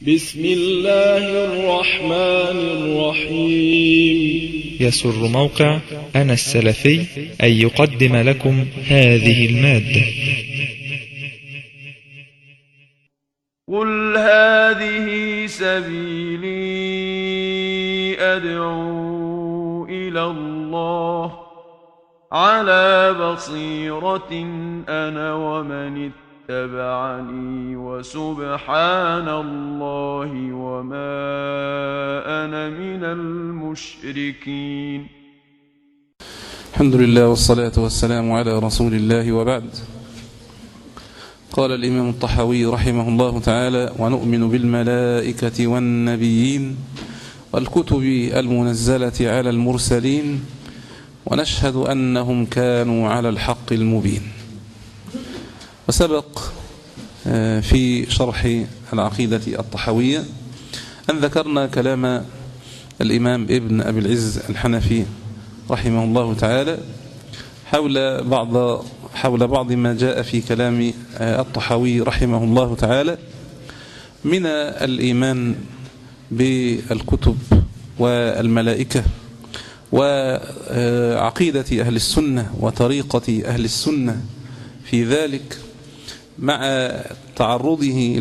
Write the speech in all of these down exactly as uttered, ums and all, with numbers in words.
بسم الله الرحمن الرحيم. يسر موقع أنا السلفي أن يقدم لكم هذه المادة. قل هذه سبيلي أدعو إلى الله على بصيرة أنا ومن اتبعني وسبحان الله وما أنا من المشركين. الحمد لله والصلاة والسلام على رسول الله، وبعد. قال الإمام الطحاوي رحمه الله تعالى: ونؤمن بالملائكة والنبيين والكتب المنزلة على المرسلين ونشهد أنهم كانوا على الحق المبين. وسبق في شرح العقيدة الطحاوية أن ذكرنا كلام الإمام ابن أبي العز الحنفي رحمه الله تعالى حول بعض حول بعض ما جاء في كلام الطحاوي رحمه الله تعالى من الإيمان بالكتب والملائكة وعقيدة أهل السنة وطريقة أهل السنة في ذلك، مع تعرضه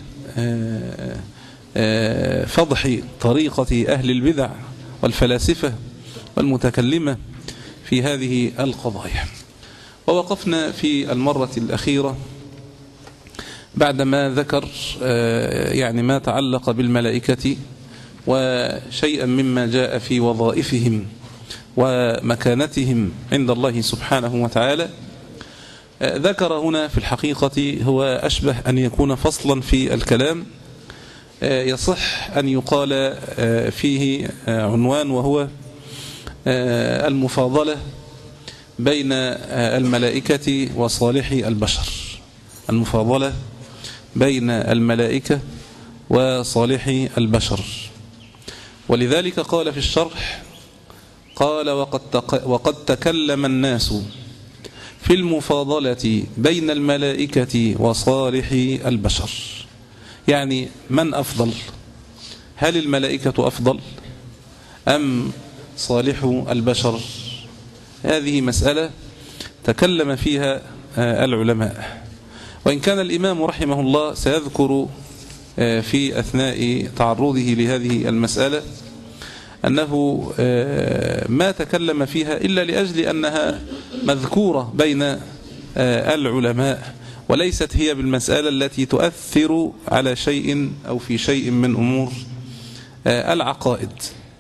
لفضح طريقة أهل البدع والفلاسفة والمتكلمة في هذه القضايا. ووقفنا في المرة الأخيرة بعدما ذكر يعني ما تعلق بالملائكة وشيئا مما جاء في وظائفهم ومكانتهم عند الله سبحانه وتعالى. ذكر هنا في الحقيقة هو أشبه أن يكون فصلا في الكلام يصح أن يقال فيه عنوان، وهو المفاضلة بين الملائكة وصالح البشر. المفاضلة بين الملائكة وصالح البشر. ولذلك قال في الشرح: قال وقد, وقد تكلم الناس في المفاضلة بين الملائكة وصالح البشر. يعني من أفضل؟ هل الملائكة أفضل أم صالح البشر؟ هذه مسألة تكلم فيها العلماء، وإن كان الإمام رحمه الله سيذكر في أثناء تعرضه لهذه المسألة أنه ما تكلم فيها إلا لأجل أنها مذكورة بين العلماء، وليست هي بالمسألة التي تؤثر على شيء أو في شيء من أمور العقائد.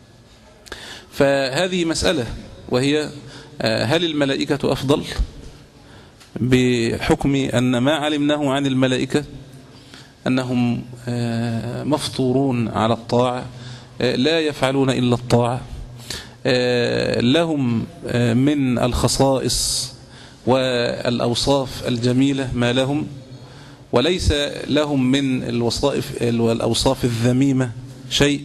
فهذه مسألة، وهي هل الملائكة أفضل بحكم أن ما علمناه عن الملائكة أنهم مفطورون على الطاعة، لا يفعلون إلا الطاعة، لهم من الخصائص والأوصاف الجميلة ما لهم، وليس لهم من الوصائف والأوصاف الذميمة شيء.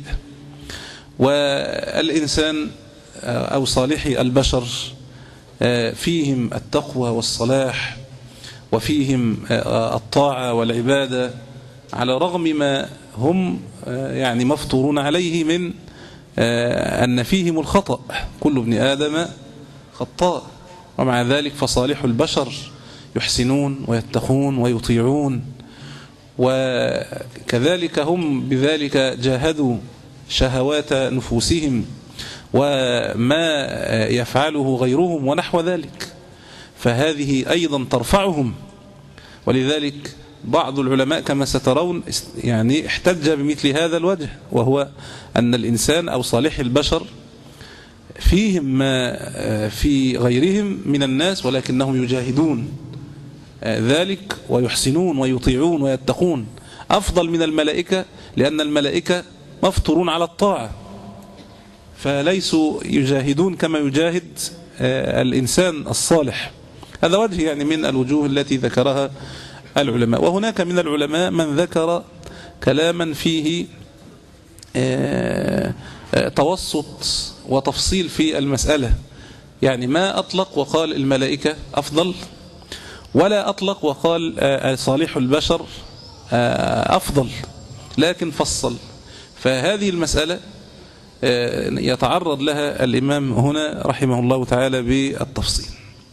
والإنسان أو صالح البشر فيهم التقوى والصلاح وفيهم الطاعة والعبادة، على رغم ما هم يعني مفطورون عليه من أن فيهم الخطأ. كل ابن آدم خطاء، ومع ذلك فصالح البشر يحسنون ويتقون ويطيعون، وكذلك هم بذلك جاهدوا شهوات نفوسهم وما يفعله غيرهم ونحو ذلك، فهذه أيضا ترفعهم. ولذلك بعض العلماء كما سترون يعني احتج بمثل هذا الوجه، وهو أن الإنسان أو صالح البشر فيهم ما في غيرهم من الناس، ولكنهم يجاهدون ذلك ويحسنون ويطيعون ويتقون، أفضل من الملائكة، لأن الملائكة مفطورون على الطاعة فليسوا يجاهدون كما يجاهد الإنسان الصالح. هذا وجه يعني من الوجوه التي ذكرها العلماء. وهناك من العلماء من ذكر كلاما فيه توسط وتفصيل في المسألة، يعني ما أطلق وقال الملائكة أفضل، ولا أطلق وقال صالح البشر أفضل، لكن فصل. فهذه المسألة يتعرض لها الإمام هنا رحمه الله تعالى بالتفصيل.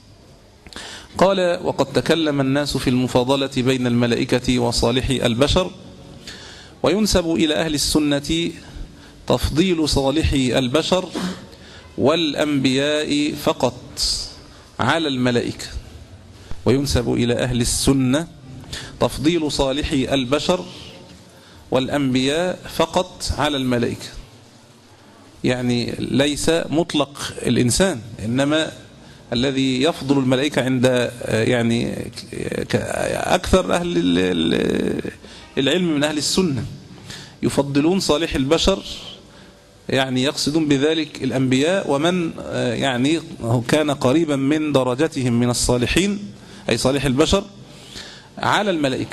قال: وقد تكلم الناس في المفاضلة بين الملائكة وصالحي البشر، وينسب إلى أهل السنة تفضيل صالحي البشر والأنبياء فقط على الملائكة. وينسب إلى أهل السنة تفضيل صالحي البشر والأنبياء فقط على الملائكة، يعني ليس مطلق الإنسان، إنما الذي يفضل الملائكة عند يعني أكثر أهل العلم من أهل السنة يفضلون صالح البشر، يعني يقصدون بذلك الأنبياء ومن يعني كان قريبا من درجتهم من الصالحين أي صالح البشر على الملائكة.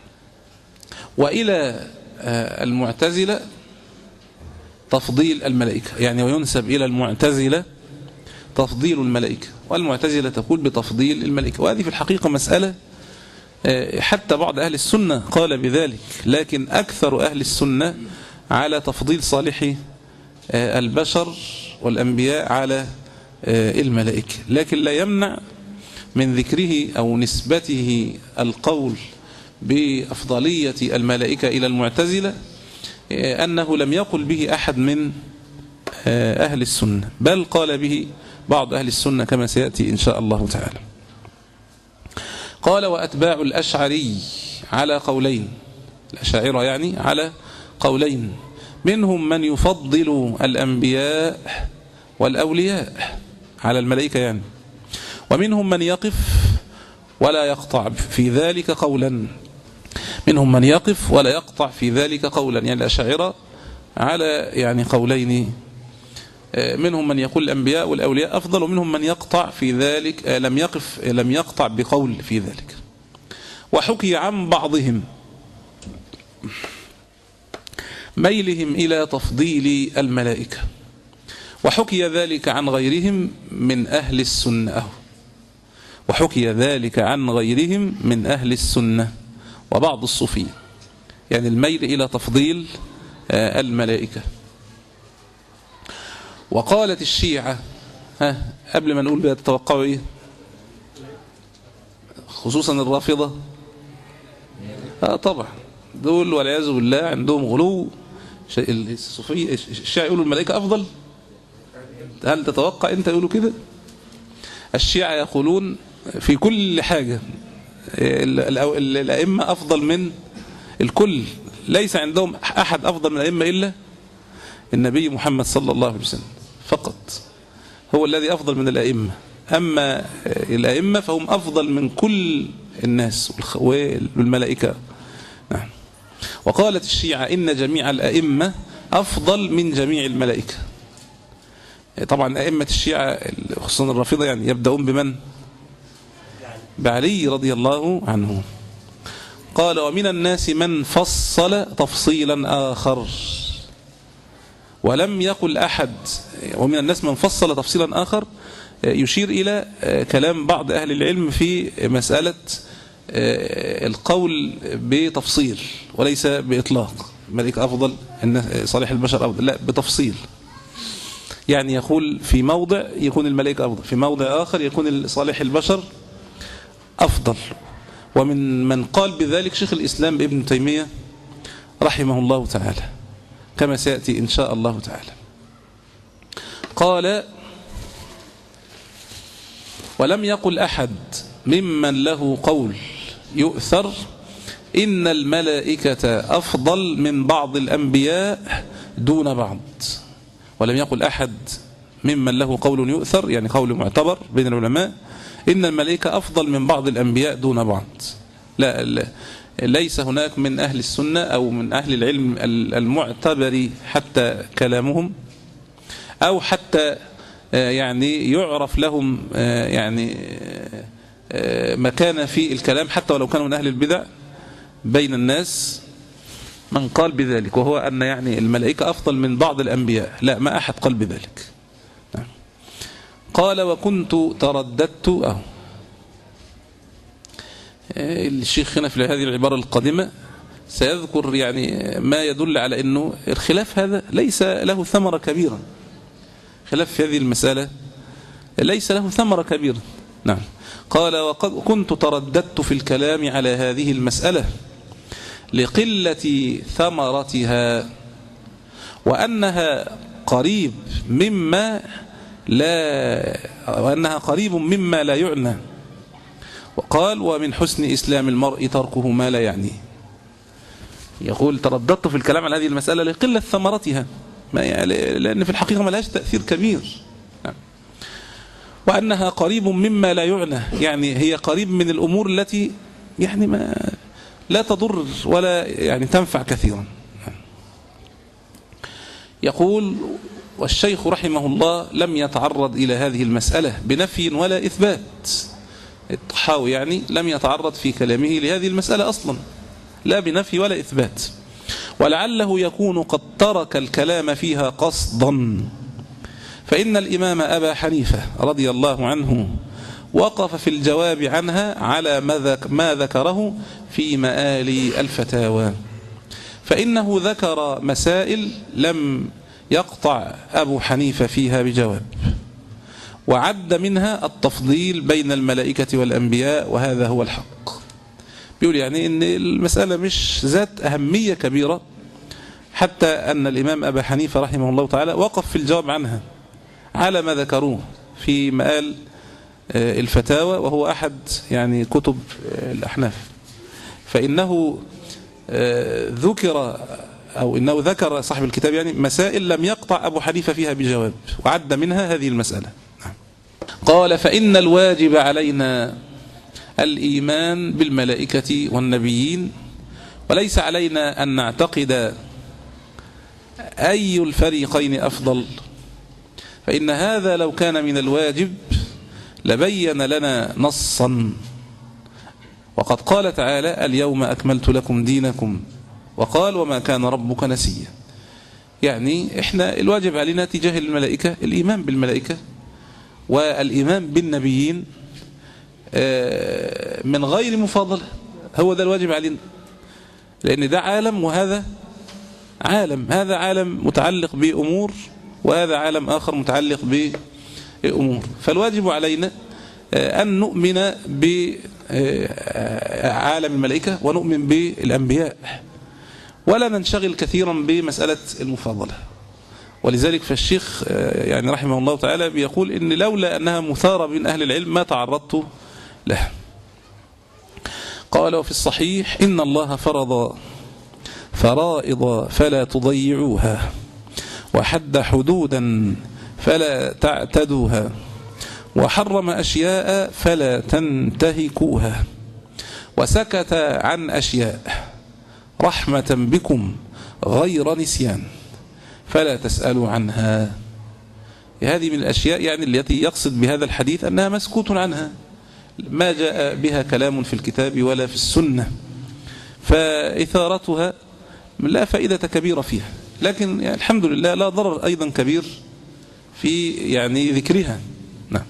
وإلى المعتزلة تفضيل الملائكة، يعني وينسب إلى المعتزلة تفضيل الملائكة، والمعتزلة تقول بتفضيل الملائكة. وهذه في الحقيقة مسألة حتى بعض أهل السنة قال بذلك، لكن أكثر أهل السنة على تفضيل صالح البشر والأنبياء على الملائكة، لكن لا يمنع من ذكره أو نسبته القول بأفضلية الملائكة إلى المعتزلة أنه لم يقل به أحد من أهل السنة، بل قال به بعض أهل السنة كما سيأتي إن شاء الله تعالى. قال: وأتباع الأشعري على قولين، الأشاعرة يعني على قولين، منهم من يفضل الأنبياء والأولياء على الملائكة يعني، ومنهم من يقف ولا يقطع في ذلك قولا، منهم من يقف ولا يقطع في ذلك قولا، يعني الأشاعرة على يعني قولين، منهم من يقول الأنبياء والأولياء أفضل، ومنهم من يقطع في ذلك لم يقف لم يقطع بقول في ذلك. وحكي عن بعضهم ميلهم إلى تفضيل الملائكة، وحكي ذلك عن غيرهم من أهل السنة، وحكي ذلك عن غيرهم من أهل السنة وبعض الصوفية، يعني الميل إلى تفضيل الملائكة. وقالت الشيعة، ها قبل ما نقول بها تتوقعوا إيه؟ خصوصا الرافضة، آه طبعا دول والعياذ بالله عندهم غلو. الصوفية الشيعة يقولوا الملائكة أفضل، هل تتوقع أنت يقولوا كده؟ الشيعة يقولون في كل حاجة الأئمة أفضل من الكل، ليس عندهم أحد أفضل من الأئمة إلا النبي محمد صلى الله عليه وسلم فقط، هو الذي أفضل من الأئمة، أما الأئمة فهم أفضل من كل الناس والملائكة. نعم. وقالت الشيعة إن جميع الأئمة أفضل من جميع الملائكة. طبعا أئمة الشيعة خصوصا الرافضة يعني يبدأون بمن؟ بعلي رضي الله عنه. قال: ومن الناس من فصل تفصيلا آخر، ولم يقل أحد، ومن الناس من فصل تفصيلا آخر يشير إلى كلام بعض أهل العلم في مسألة القول بتفصيل وليس بإطلاق، الملائكة أفضل صالح البشر أفضل، لا بتفصيل، يعني يقول في موضع يكون الملائكة أفضل، في موضع آخر يكون صالح البشر أفضل. ومن من قال بذلك شيخ الإسلام ابن تيمية رحمه الله تعالى كما سيأتي إن شاء الله تعالى. قال: ولم يقل أحد ممن له قول يؤثر إن الملائكة أفضل من بعض الأنبياء دون بعض. ولم يقل أحد ممن له قول يؤثر، يعني قول معتبر بين العلماء، إن الملائكة أفضل من بعض الأنبياء دون بعض. لا, لا ليس هناك من أهل السنة أو من أهل العلم المعتبر حتى كلامهم أو حتى يعني يعرف لهم يعني مكانة في الكلام حتى ولو كانوا من أهل البدع بين الناس، من قال بذلك، وهو أن يعني الملائكة أفضل من بعض الأنبياء. لا، ما أحد قال بذلك. قال: وكنت ترددت أهو الشيخ هنا في هذه العبارة القادمة سيذكر يعني ما يدل على أنه الخلاف هذا ليس له ثمرة كبيرة. خلاف في هذه المسألة ليس له ثمرة كبيرة. نعم. قال وقد كنت ترددت في الكلام على هذه المسألة لقلة ثمرتها وأنها قريب مما لا وأنها قريب مما لا يعنى. وقال ومن حسن إسلام المرء تركه ما لا يعنيه. يقول ترددت في الكلام على هذه المسألة لقلة ثمرتها، ما يعني لأن في الحقيقة ما لهاش تأثير كبير. وأنها قريب مما لا يعنى، يعني هي قريب من الأمور التي يعني ما لا تضر ولا يعني تنفع كثيرا. يقول والشيخ رحمه الله لم يتعرض إلى هذه المسألة بنفي ولا إثبات. الطحاوي يعني لم يتعرض في كلامه لهذه المسألة أصلا، لا بنفي ولا إثبات، ولعله يكون قد ترك الكلام فيها قصدا، فإن الإمام أبا حنيفة رضي الله عنه وقف في الجواب عنها على ما ذكره في مآل الفتاوى، فإنه ذكر مسائل لم يقطع أبو حنيفة فيها بجواب، وعد منها التفضيل بين الملائكة والأنبياء، وهذا هو الحق. بيقول يعني إن المسألة مش ذات أهمية كبيرة، حتى أن الإمام أبا حنيفة رحمه الله تعالى وقف في الجواب عنها على ما ذكروه في مآل الفتاوى، وهو أحد يعني كتب الأحناف. فإنه ذكر أو إنه ذكر صاحب الكتاب يعني مسائل لم يقطع أبو حنيفة فيها بجواب، وعد منها هذه المسألة. قال فإن الواجب علينا الإيمان بالملائكة والنبيين، وليس علينا أن نعتقد أي الفريقين أفضل، فإن هذا لو كان من الواجب لبين لنا نصا، وقد قال تعالى اليوم أكملت لكم دينكم، وقال وما كان ربك نسيا. يعني إحنا الواجب علينا تجاه الملائكة الإيمان بالملائكة والإيمان بالنبيين من غير مفاضلة، هو ده الواجب علينا، لأن ده عالم وهذا عالم، هذا عالم متعلق بأمور وهذا عالم آخر متعلق بأمور، فالواجب علينا أن نؤمن بعالم الملائكة ونؤمن بالأنبياء، ولا ننشغل كثيرا بمسألة المفاضلة. ولذلك فالشيخ يعني رحمه الله تعالى بيقول إن لولا أنها مثارة بين أهل العلم ما تعرضت لها. قال وفي الصحيح إن الله فرض فرائض فلا تضيعوها، وحد حدودا فلا تعتدوها، وحرم أشياء فلا تنتهكوها، وسكت عن أشياء رحمة بكم غير نسيان فلا تسألوا عنها. هذه من الأشياء يعني التي يقصد بهذا الحديث أنها مسكوت عنها، ما جاء بها كلام في الكتاب ولا في السنة، فإثارتها لا فائدة كبيرة فيها، لكن يعني الحمد لله لا ضرر أيضا كبير في يعني ذكرها. نعم.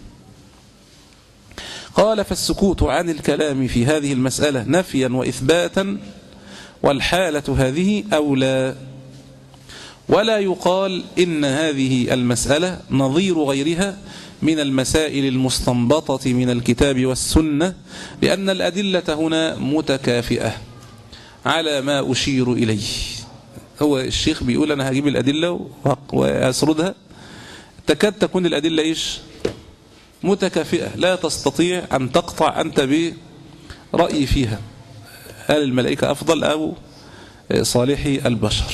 قال فالسكوت عن الكلام في هذه المسألة نفيا وإثباتا، والحالة هذه أولى، ولا يقال إن هذه المسألة نظير غيرها من المسائل المستنبطة من الكتاب والسنة، لأن الأدلة هنا متكافئة على ما أشير إليه. هو الشيخ بيقول أنا هجيب الأدلة وأسردها، تكاد تكون الأدلة إيش؟ متكافئة، لا تستطيع أن تقطع أنت برأي فيها هل الملائكة أفضل أو صالحي البشر.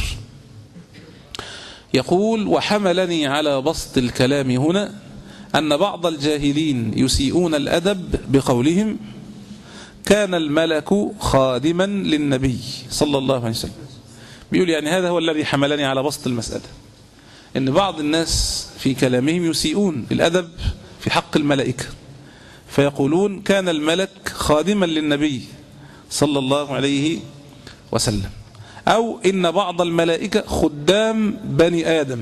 يقول وحملني على بسط الكلام هنا أن بعض الجاهلين يسيئون الأدب بقولهم كان الملك خادما للنبي صلى الله عليه وسلم. بيقول يعني هذا هو الذي حملني على بسط المسألة، إن بعض الناس في كلامهم يسيئون الأدب في حق الملائكة، فيقولون كان الملك خادما للنبي صلى الله عليه وسلم، أو إن بعض الملائكة خدام بني آدم.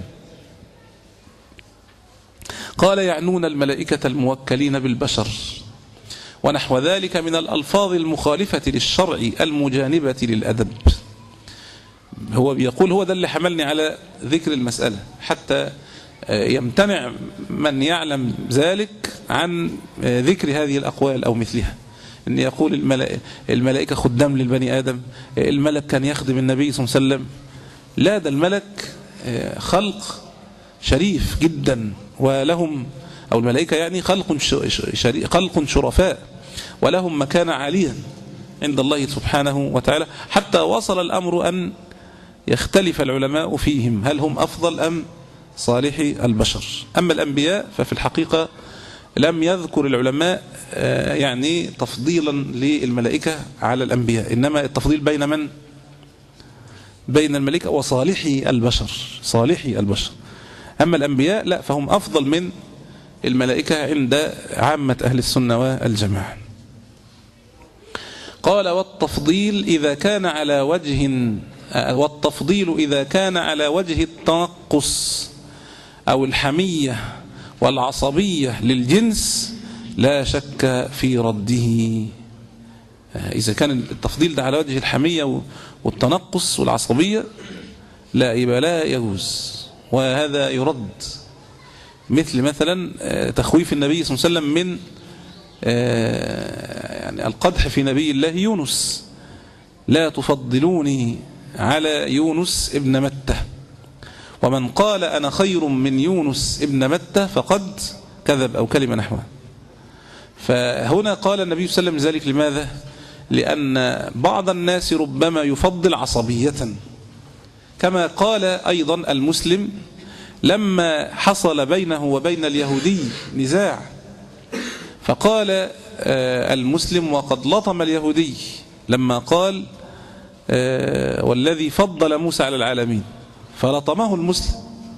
قال يعنون الملائكة الموكلين بالبشر ونحو ذلك من الألفاظ المخالفة للشرع المجانبة للأدب. هو بيقول هو ده اللي حملني على ذكر المسألة، حتى يمتنع من يعلم ذلك عن ذكر هذه الأقوال أو مثلها، أن يقول الملائكة خدام للبني آدم، الملك كان يخدم النبي صلى الله عليه وسلم. لا، ده الملك خلق شريف جدا، ولهم أو الملائكة يعني خلق خلق شرفاء، ولهم مكان عاليا عند الله سبحانه وتعالى، حتى وصل الأمر أن يختلف العلماء فيهم هل هم أفضل أم صالحي البشر. أما الأنبياء ففي الحقيقة لم يذكر العلماء يعني تفضيلا للملائكة على الأنبياء، إنما التفضيل بين من؟ بين الملائكة وصالحي البشر، صالحي البشر. أما الأنبياء لا، فهم أفضل من الملائكة عند عامة أهل السنة والجماعة. قال والتفضيل إذا كان على وجه والتفضيل إذا كان على وجه التنقص أو الحمية والعصبية للجنس لا شك في رده. إذا كان التفضيل ده على وجه الحمية والتنقص والعصبية لا، يبقى لا يجوز، وهذا يرد. مثل مثلا تخويف النبي صلى الله عليه وسلم من يعني القدح في نبي الله يونس، لا تفضلوني على يونس ابن متى، ومن قال أنا خير من يونس ابن متى فقد كذب أو كلمة نحوها. فهنا قال النبي صلى الله عليه وسلم ذلك لماذا؟ لأن بعض الناس ربما يفضل عصبية، كما قال أيضا المسلم لما حصل بينه وبين اليهودي نزاع، فقال المسلم وقد لطم اليهودي لما قال والذي فضل موسى على العالمين، فلطمه المسلم،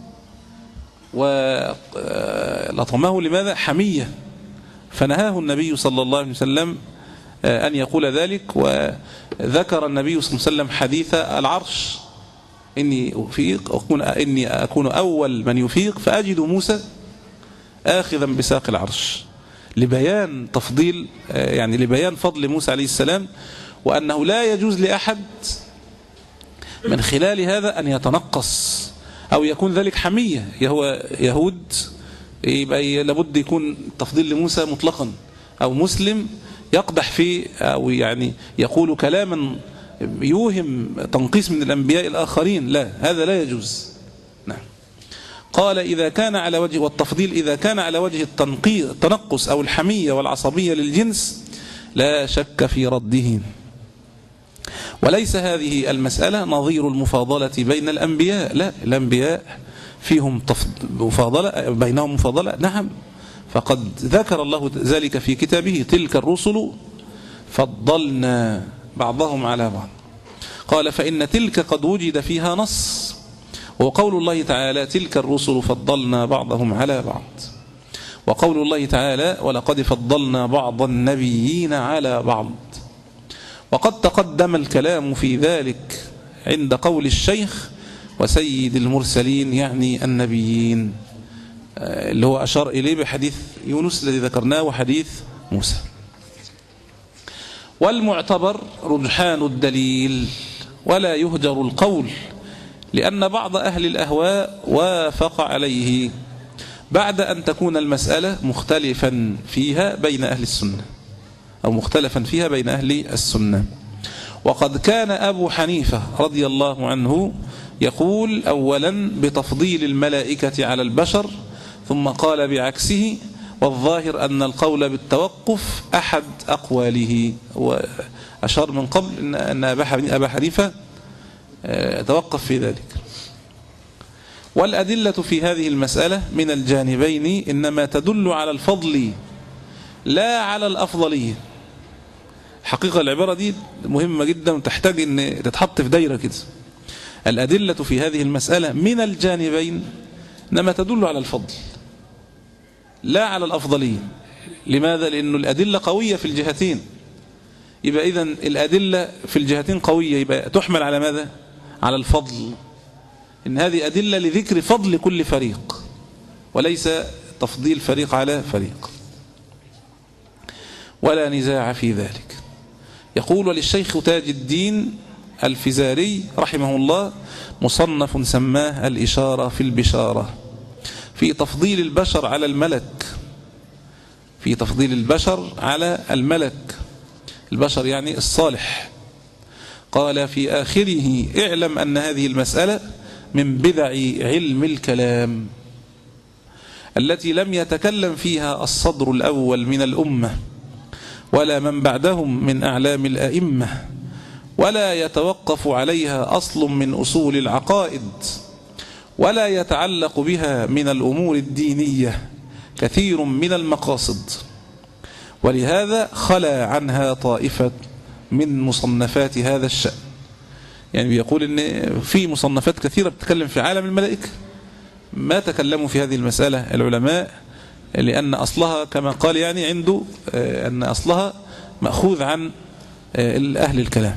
ولطمه لماذا؟ حمية، فنهاه النبي صلى الله عليه وسلم أن يقول ذلك. وذكر النبي صلى الله عليه وسلم حديث العرش، إني أفيق أكون إني أكون أول من يفيق فأجد موسى آخذا بساق العرش، لبيان تفضيل يعني لبيان فضل موسى عليه السلام، وأنه لا يجوز لأحد من خلال هذا أن يتنقص أو يكون ذلك حمية. هو يهود يبقى لابد يكون تفضيل لموسى مطلقا، أو مسلم يقدح فيه أو يعني يقول كلاما يوهم تنقيص من الأنبياء الآخرين، لا، هذا لا يجوز. نعم. قال إذا كان على وجه والتفضيل إذا كان على وجه التنقص أو الحمية والعصبية للجنس لا شك في رده. وليس هذه المسألة نظير المفاضلة بين الأنبياء، لا، الأنبياء فيهم مفاضلة بينهم مفاضلة، نعم، فقد ذكر الله ذلك في كتابه تلك الرسل فضلنا بعضهم على بعض. قال فإن تلك قد وجد فيها نص، وقول الله تعالى تلك الرسل فضلنا بعضهم على بعض، وقول الله تعالى ولقد فضلنا بعض النبيين على بعض. وقد تقدم الكلام في ذلك عند قول الشيخ وسيد المرسلين، يعني النبيين، اللي هو أشار إليه بحديث يونس الذي ذكرناه وحديث موسى. والمعتبر رجحان الدليل ولا يهجر القول، لأن بعض أهل الأهواء وافق عليه بعد أن تكون المسألة مختلفا فيها بين أهل السنة أو مختلفا فيها بين أهل السنة. وقد كان أبو حنيفة رضي الله عنه يقول أولا بتفضيل الملائكة على البشر، ثم قال بعكسه، والظاهر أن القول بالتوقف أحد أقواله. وأشار من قبل أن أبا حنيفة توقف في ذلك. والأدلة في هذه المسألة من الجانبين إنما تدل على الفضل لا على الأفضلية. حقيقة العبارة دي مهمة جدا وتحتاج أن تتحط في دايرة كده. الأدلة في هذه المسألة من الجانبين إنما تدل على الفضل لا على الأفضلية. لماذا؟ لأن الأدلة قوية في الجهتين، يبقى إذن الأدلة في الجهتين قوية، يبقى تحمل على ماذا؟ على الفضل. إن هذه أدلة لذكر فضل كل فريق وليس تفضيل فريق على فريق، ولا نزاع في ذلك. يقول وللشيخ تاج الدين الفزاري رحمه الله مصنف سماه الإشارة في البشارة في تفضيل البشر على الملك، في تفضيل البشر على الملك، البشر يعني الصالح. قال في آخره: اعلم أن هذه المسألة من بدع علم الكلام التي لم يتكلم فيها الصدر الأول من الأمة ولا من بعدهم من أعلام الأئمة، ولا يتوقف عليها أصل من أصول العقائد، ولا يتعلق بها من الأمور الدينية كثير من المقاصد، ولهذا خلا عنها طائفة من مصنفات هذا الشأن. يعني بيقول إن في مصنفات كثيرة بتتكلم في عالم الملائكة ما تكلموا في هذه المسألة العلماء، لأن أصلها كما قال يعني عنده أن أصلها مأخوذ عن أهل الكلام.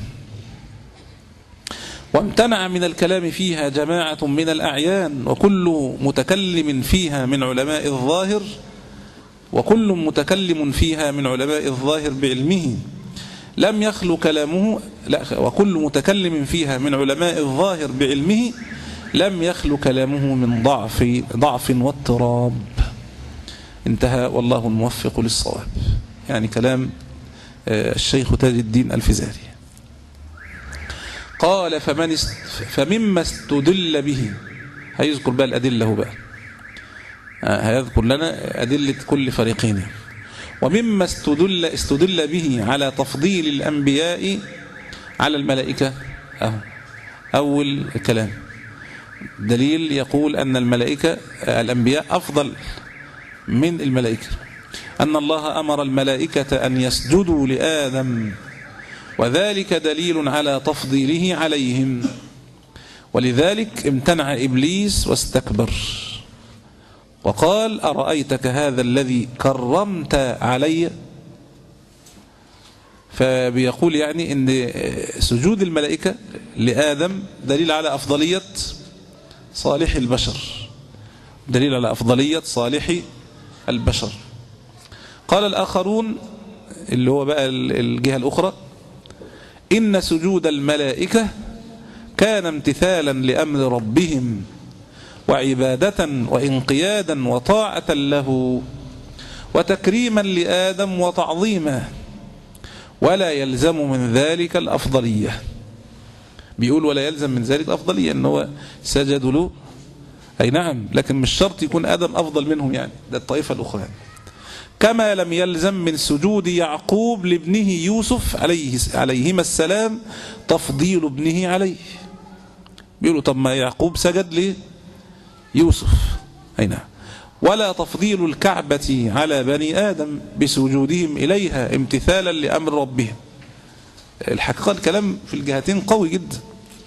وامتنع من الكلام فيها جماعة من الأعيان، وكل متكلم فيها من علماء الظاهر وكل متكلم فيها من علماء الظاهر بعلمه لم يخلو كلامه لا وكل متكلم فيها من علماء الظاهر بعلمه لم يخلو كلامه من ضعف ضعف واضطراب. انتهى، والله الموفق للصواب. يعني كلام الشيخ تاج الدين الفزاري. قال: فمن است... فمما استدل به، هيذكر بقى الأدلة هو بقى هيذكر لنا أدلة كل فريقين. ومما استدل, استدل به على تفضيل الأنبياء على الملائكة، أهو أول كلام دليل يقول أن الملائكة الأنبياء أفضل من الملائكة، أن الله أمر الملائكة أن يسجدوا لآدم، وذلك دليل على تفضيله عليهم، ولذلك امتنع إبليس واستكبر وقال: أرأيتك هذا الذي كرمت علي. فبيقول يعني أن سجود الملائكة لآدم دليل على أفضلية صالح البشر، دليل على أفضلية صالح البشر. قال الآخرون اللي هو بقى الجهة الأخرى: إن سجود الملائكة كان امتثالا لأمر ربهم وعبادة وانقيادا وطاعة له وتكريما لآدم وتعظيما، ولا يلزم من ذلك الأفضلية. بيقول ولا يلزم من ذلك الأفضلية أنه سجدوا له، أي نعم، لكن مش شرط يكون آدم أفضل منهم، يعني ده الطائفة الأخرى يعني. كما لم يلزم من سجود يعقوب لابنه يوسف عليه عليهما السلام تفضيل ابنه عليه. بيقولوا طب ما يعقوب سجد ليه يوسف، أي نعم. ولا تفضيل الكعبة على بني آدم بسجودهم إليها امتثالا لأمر ربهم. الحقيقة الكلام في الجهتين قوي جدا،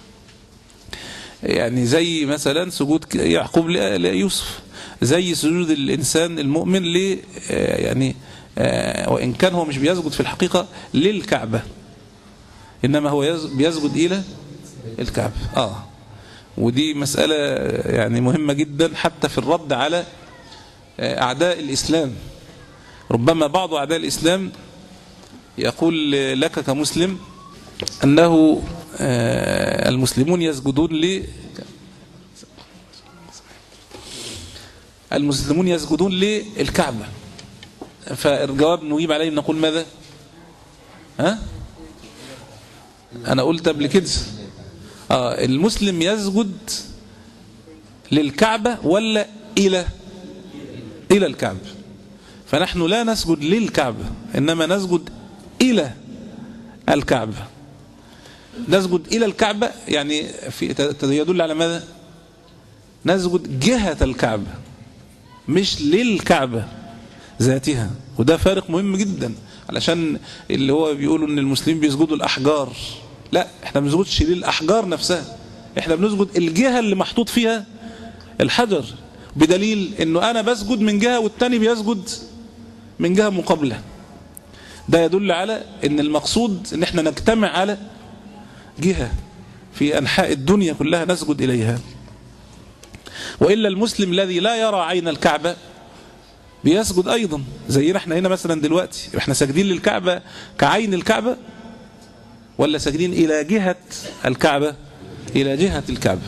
يعني زي مثلا سجود يعقوب ليوسف، زي سجود الإنسان المؤمن ل يعني وإن كان هو مش بيسجد في الحقيقة للكعبة، إنما هو بيسجد إلى الكعبة. آه ودي مسألة يعني مهمة جدا حتى في الرد على أعداء الإسلام. ربما بعض أعداء الإسلام يقول لك كمسلم أنه المسلمون يسجدون ل المسلمون يسجدون للكعبة، فالجواب نجيب عليه نقول ماذا؟ ها؟ أنا قلت قبل كده آه المسلم يسجد للكعبة ولا إلى إلى الكعبة؟ فنحن لا نسجد للكعبة إنما نسجد إلى الكعبة. نسجد إلى الكعبة يعني في يدل على ماذا؟ نسجد جهة الكعبة مش للكعبة ذاتها، وده فارق مهم جدا. علشان اللي هو بيقولوا ان المسلمين بيسجدوا الأحجار، لا، احنا ما بنسجدش للأحجار نفسها، احنا بنسجد الجهة اللي محطوط فيها الحجر، بدليل انه انا بسجد من جهة والتاني بيسجد من جهة مقابلة. ده يدل على ان المقصود ان احنا نجتمع على جهة في أنحاء الدنيا كلها نسجد إليها. وإلا المسلم الذي لا يرى عين الكعبة بيسجد أيضا زينا احنا هنا مثلا دلوقتي، احنا ساجدين للكعبة كعين الكعبة ولا ساجدين إلى جهة الكعبة؟ إلى جهة الكعبة.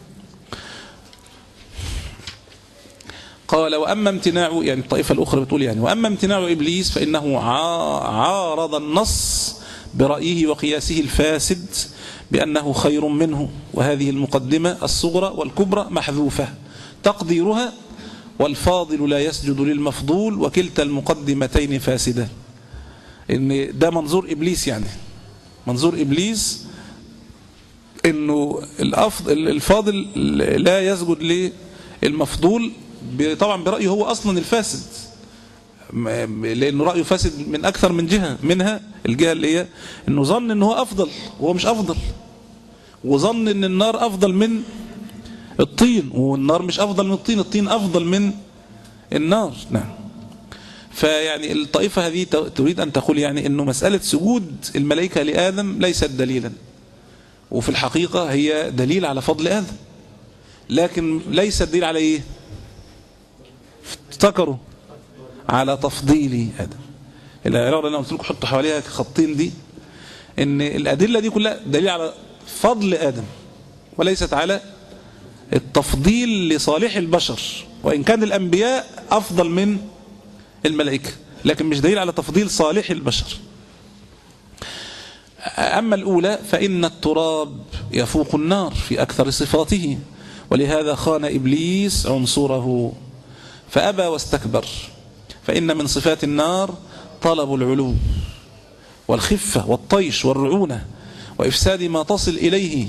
قال وأما امتناع، يعني الطائفة الأخرى بتقول يعني وأما امتناع إبليس فإنه عارض النص برأيه وقياسه الفاسد بأنه خير منه، وهذه المقدمة الصغرى والكبرى محذوفة تقديرها والفاضل لا يسجد للمفضول وكلتا المقدمتين فاسدة. إن ده منظور إبليس، يعني منظور إبليس إنه الأفضل الفاضل لا يسجد للمفضول، طبعا برأيه هو أصلا الفاسد، لأنه رأيه فاسد من أكثر من جهة، منها الجهة اللي هي أنه ظن أنه هو أفضل وهو مش أفضل، وظن أن النار أفضل من الطين والنار مش أفضل من الطين، الطين أفضل من النار. نعم. فيعني الطائفة هذه تريد أن تقول يعني أنه مسألة سجود الملائكة لآدم ليست دليلا، وفي الحقيقة هي دليل على فضل آدم، لكن ليس دليل على إيه؟ افتكروا على تفضيل آدم. العبارة اللي أنا قلت لكم حطوا حواليها خطين دي، إن الأدلة دي كلها دليل على فضل آدم وليست على التفضيل لصالح البشر، وإن كان الأنبياء أفضل من الملائكة، لكن مش دليل على تفضيل صالح البشر. أما الأولى فإن التراب يفوق النار في أكثر صفاته، ولهذا خان إبليس عنصره فأبى واستكبر، فإن من صفات النار طلب العلو والخفة والطيش والرعونة وإفساد ما تصل إليه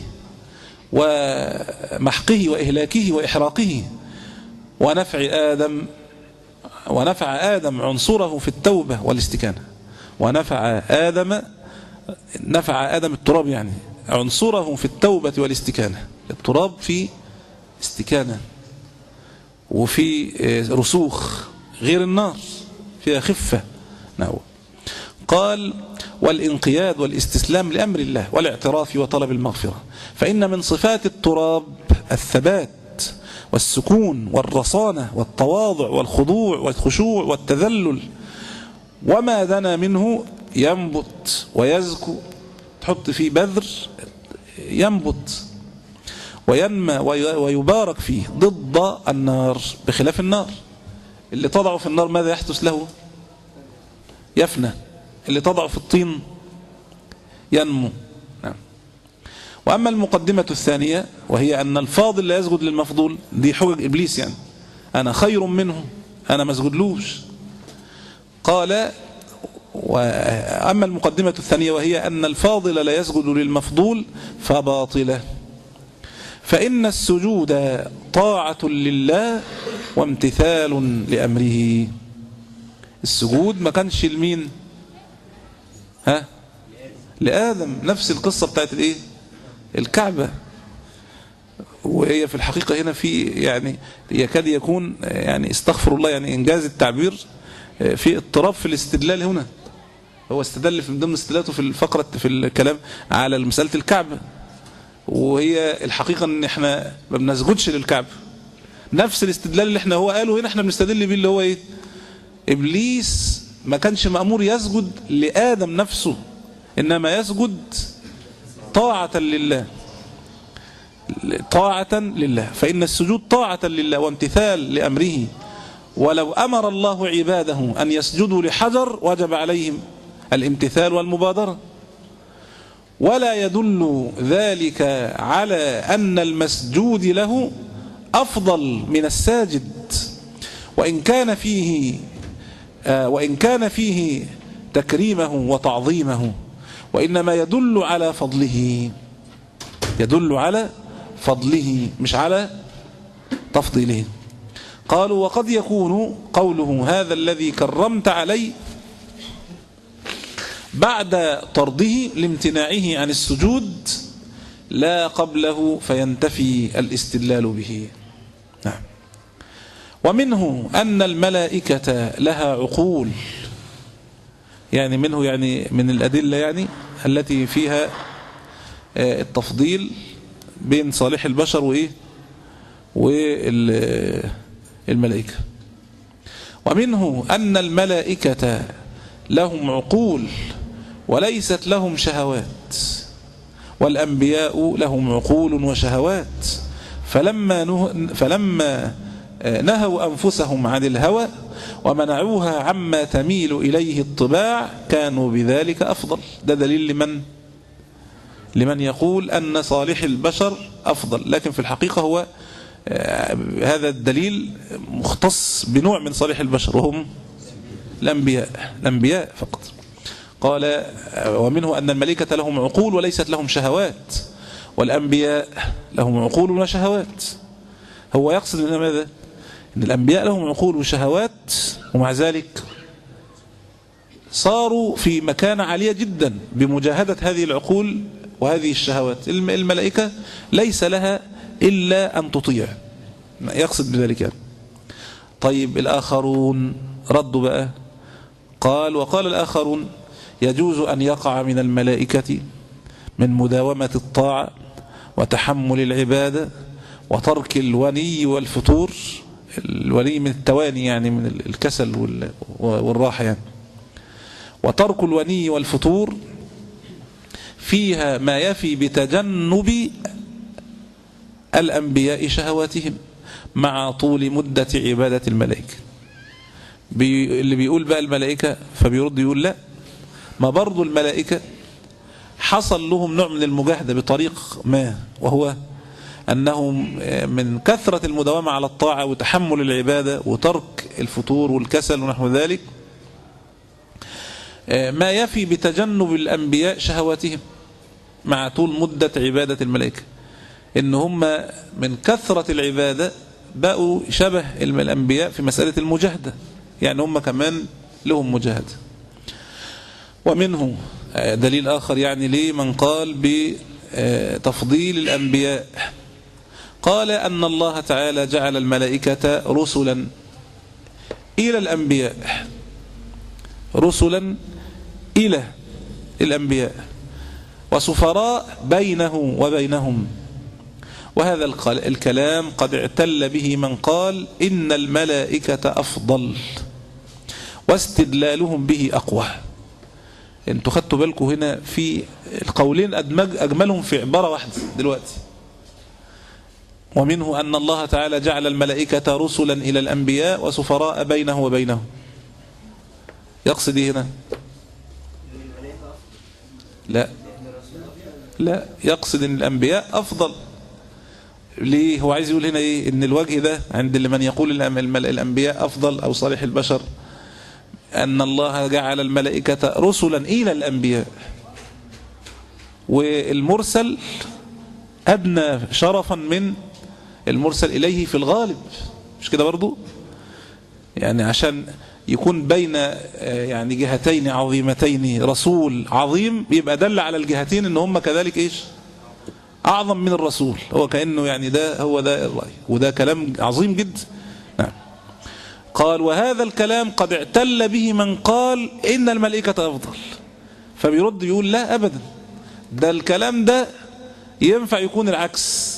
ومحقه وإهلاكه وإحراقه، ونفع آدم ونفع آدم عنصره في التوبة والاستكانة. ونفع آدم نفع آدم التراب يعني عنصره في التوبة والاستكانة. التراب في استكانة وفي رسوخ، غير النار فيها خفة. نعم. قال والانقياد والاستسلام لأمر الله والاعتراف وطلب المغفرة، فإن من صفات التراب الثبات والسكون والرصانة والتواضع والخضوع والخشوع والتذلل، وما دنا منه ينبت ويزكو، تحط فيه بذر ينبت وينمى ويبارك فيه، ضد النار بخلاف النار. اللي تضع في النار ماذا يحدث له؟ يفنى. اللي تضع في الطين ينمو. نعم. وأما المقدمة الثانية وهي أن الفاضل لا يسجد للمفضول، دي حجج إبليس، يعني أنا خير منه، أنا ما اسجدلوش. قال وأما المقدمة الثانية وهي أن الفاضل لا يسجد للمفضول فباطلة، فإن السجود طاعة لله وامتثال لأمره. السجود ما كانش لمين؟ ها؟ لآدم. نفس القصة بتاعت الايه؟ الكعبة. وهي في الحقيقة هنا في يعني يكاد يكون يعني استغفر الله يعني إنجاز التعبير في اضطراب في الاستدلال هنا. هو استدل في ضمن استدلاته في الفقرة في الكلام على مسألة الكعبة، وهي الحقيقة ان احنا ما بنسجدش للكعبة. نفس الاستدلال اللي احنا هو قاله هنا احنا بنستدل بيه، اللي هو ايه؟ إبليس ما كانش مأمور يسجد لآدم نفسه، إنما يسجد طاعة لله، طاعة لله. فإن السجود طاعة لله وامتثال لأمره، ولو أمر الله عباده أن يسجدوا لحجر وجب عليهم الامتثال والمبادرة. ولا يدل ذلك على أن المسجود له أفضل من الساجد، وإن كان فيه وإن كان فيه تكريمه وتعظيمه، وإنما يدل على فضله، يدل على فضله مش على تفضيله. قالوا وقد يكون قوله هذا الذي كرمت عليه بعد طرده لامتناعه عن السجود لا قبله فينتفي الاستدلال به. نعم. ومنه أن الملائكة لها عقول، يعني منه يعني من الأدلة يعني التي فيها التفضيل بين صالح البشر وإيه والملائكة. ومنه أن الملائكة لهم عقول وليست لهم شهوات، والأنبياء لهم عقول وشهوات، فلما, نه فلما نهوا أنفسهم عن الهوى ومنعوها عما تميل إليه الطباع كانوا بذلك أفضل. ده دليل لمن لمن يقول أن صالح البشر أفضل، لكن في الحقيقة هو هذا الدليل مختص بنوع من صالح البشر وهم الأنبياء الأنبياء فقط. قال ومنه أن الملائكة لهم عقول وليست لهم شهوات، والأنبياء لهم عقول وشهوات. هو يقصد من ماذا؟ أن الأنبياء لهم عقول وشهوات ومع ذلك صاروا في مكانة عالية جدا بمجاهدة هذه العقول وهذه الشهوات. الملائكة ليس لها إلا أن تطيع، يقصد بذلك يعني. طيب الآخرون ردوا بقى، قال وقال الآخرون يجوز أن يقع من الملائكة من مداومة الطاعة وتحمل العبادة وترك الوني والفتور. الوني من التواني يعني من الكسل والراحة يعني. وترك الوني والفتور فيها ما يفي بتجنب الأنبياء شهواتهم مع طول مدة عبادة الملائكة. بي اللي بيقول بقى الملائكة فبيرد يقول لا، ما برضو الملائكة حصل لهم نوع من المجاهدة بطريق ما، وهو أنهم من كثرة المداومة على الطاعة وتحمل العبادة وترك الفتور والكسل ونحو ذلك ما يفي بتجنب الأنبياء شهواتهم مع طول مدة عبادة الملائكة. إن هم من كثرة العبادة بقوا شبه الأنبياء في مسألة المجاهدة، يعني هم كمان لهم مجاهدة. ومنه دليل آخر يعني ليه من قال بتفضيل الأنبياء، قال أن الله تعالى جعل الملائكة رسلا إلى الأنبياء، رسلا إلى الأنبياء وسفراء بينه وبينهم. وهذا الكلام قد اعتل به من قال إن الملائكة أفضل واستدلالهم به أقوى. انتوا خدتوا بالكم هنا في القولين أدمج أجملهم في عبارة واحدة دلوقتي. ومنه أن الله تعالى جعل الملائكة رسلا إلى الأنبياء وسفراء بينه وبينهم. يقصد هنا لا لا يقصد أن الأنبياء أفضل. ليه؟ هو عايز يقول هنا إيه؟ إن الوجه ده عند من يقول الأنبياء أفضل أو صالح البشر أن الله جعل الملائكة رسلا إلى الأنبياء، والمرسل أدنى شرفا من المرسل إليه في الغالب، مش كده برضو؟ يعني عشان يكون بين يعني جهتين عظيمتين رسول عظيم يبقى دل على الجهتين ان هم كذلك ايش اعظم من الرسول. هو كأنه يعني ده هو ده الرأي، وده كلام عظيم جدا. نعم. قال وهذا الكلام قد اعتل به من قال ان الملائكة افضل، فبيرد يقول لا ابدا، ده الكلام ده ينفع يكون العكس.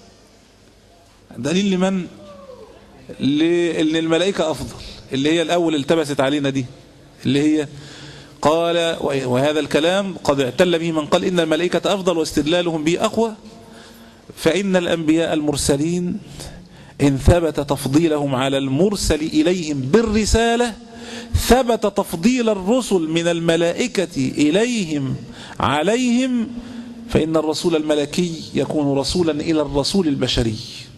دليل لمن؟ لان الملائكة افضل، اللي هي الأول التبست علينا دي، اللي هي قال وهذا الكلام قد اعتل به من قال إن الملائكة أفضل واستدلالهم به أقوى، فإن الأنبياء المرسلين إن ثبت تفضيلهم على المرسل إليهم بالرسالة ثبت تفضيل الرسل من الملائكة إليهم عليهم، فإن الرسول الملكي يكون رسولا إلى الرسول البشري.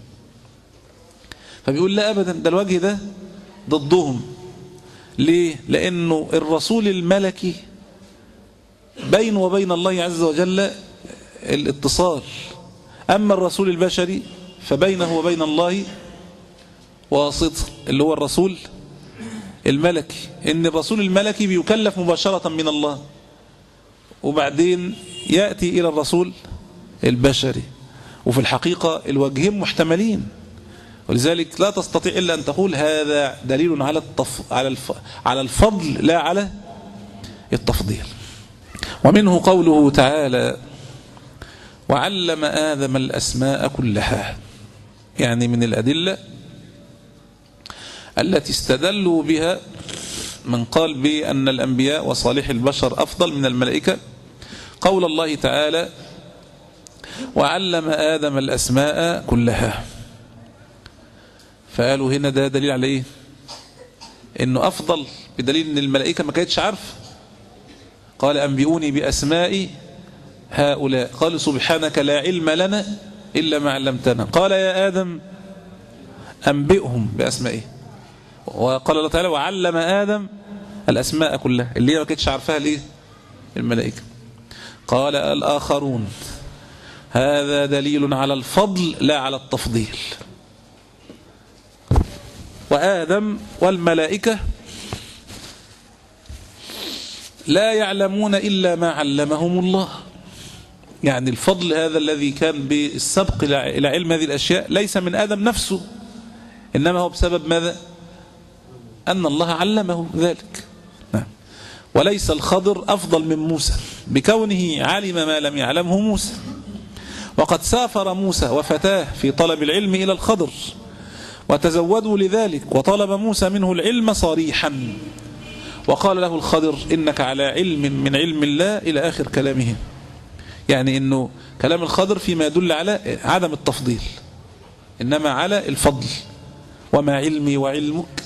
فبيقول لا أبدا، ده الوجه ده ضدهم. ليه؟ لأنه الرسول الملكي بين وبين الله عز وجل الاتصال، أما الرسول البشري فبينه وبين الله واسطة اللي هو الرسول الملكي. إن الرسول الملكي بيكلف مباشرة من الله وبعدين يأتي إلى الرسول البشري، وفي الحقيقة الوجهين محتملين، ولذلك لا تستطيع إلا أن تقول هذا دليل على التف... على الف... على الفضل لا على التفضيل. ومنه قوله تعالى وعلم آدم الأسماء كلها، يعني من الأدلة التي استدلوا بها من قال بأن الأنبياء وصالح البشر أفضل من الملائكة قول الله تعالى وعلم آدم الأسماء كلها. فقالوا هنا ده دليل على إيه؟ إنه أفضل، بدليل إن الملائكة ما كانتش عارفة. قال أنبئوني بأسماء هؤلاء، قالوا سبحانك لا علم لنا إلا ما علمتنا. قال يا آدم أنبئهم بأسمائه. وقال الله تعالى وعلم آدم الأسماء كلها، اللي هي ما كانتش عارفاها ليه؟ الملائكة. قال الآخرون هذا دليل على الفضل لا على التفضيل. وآدم والملائكة لا يعلمون إلا ما علمهم الله. يعني الفضل هذا الذي كان بالسبق إلى علم هذه الأشياء ليس من آدم نفسه، إنما هو بسبب ماذا؟ أن الله علمه ذلك. نعم. وليس الخضر أفضل من موسى بكونه علم ما لم يعلمه موسى. وقد سافر موسى وفتاه في طلب العلم إلى الخضر وتزودوا لذلك، وطلب موسى منه العلم صريحا، وقال له الخضر إنك على علم من علم الله إلى آخر كلامه. يعني إنه كلام الخضر فيما يدل على عدم التفضيل، إنما على الفضل. وما علمي وعلمك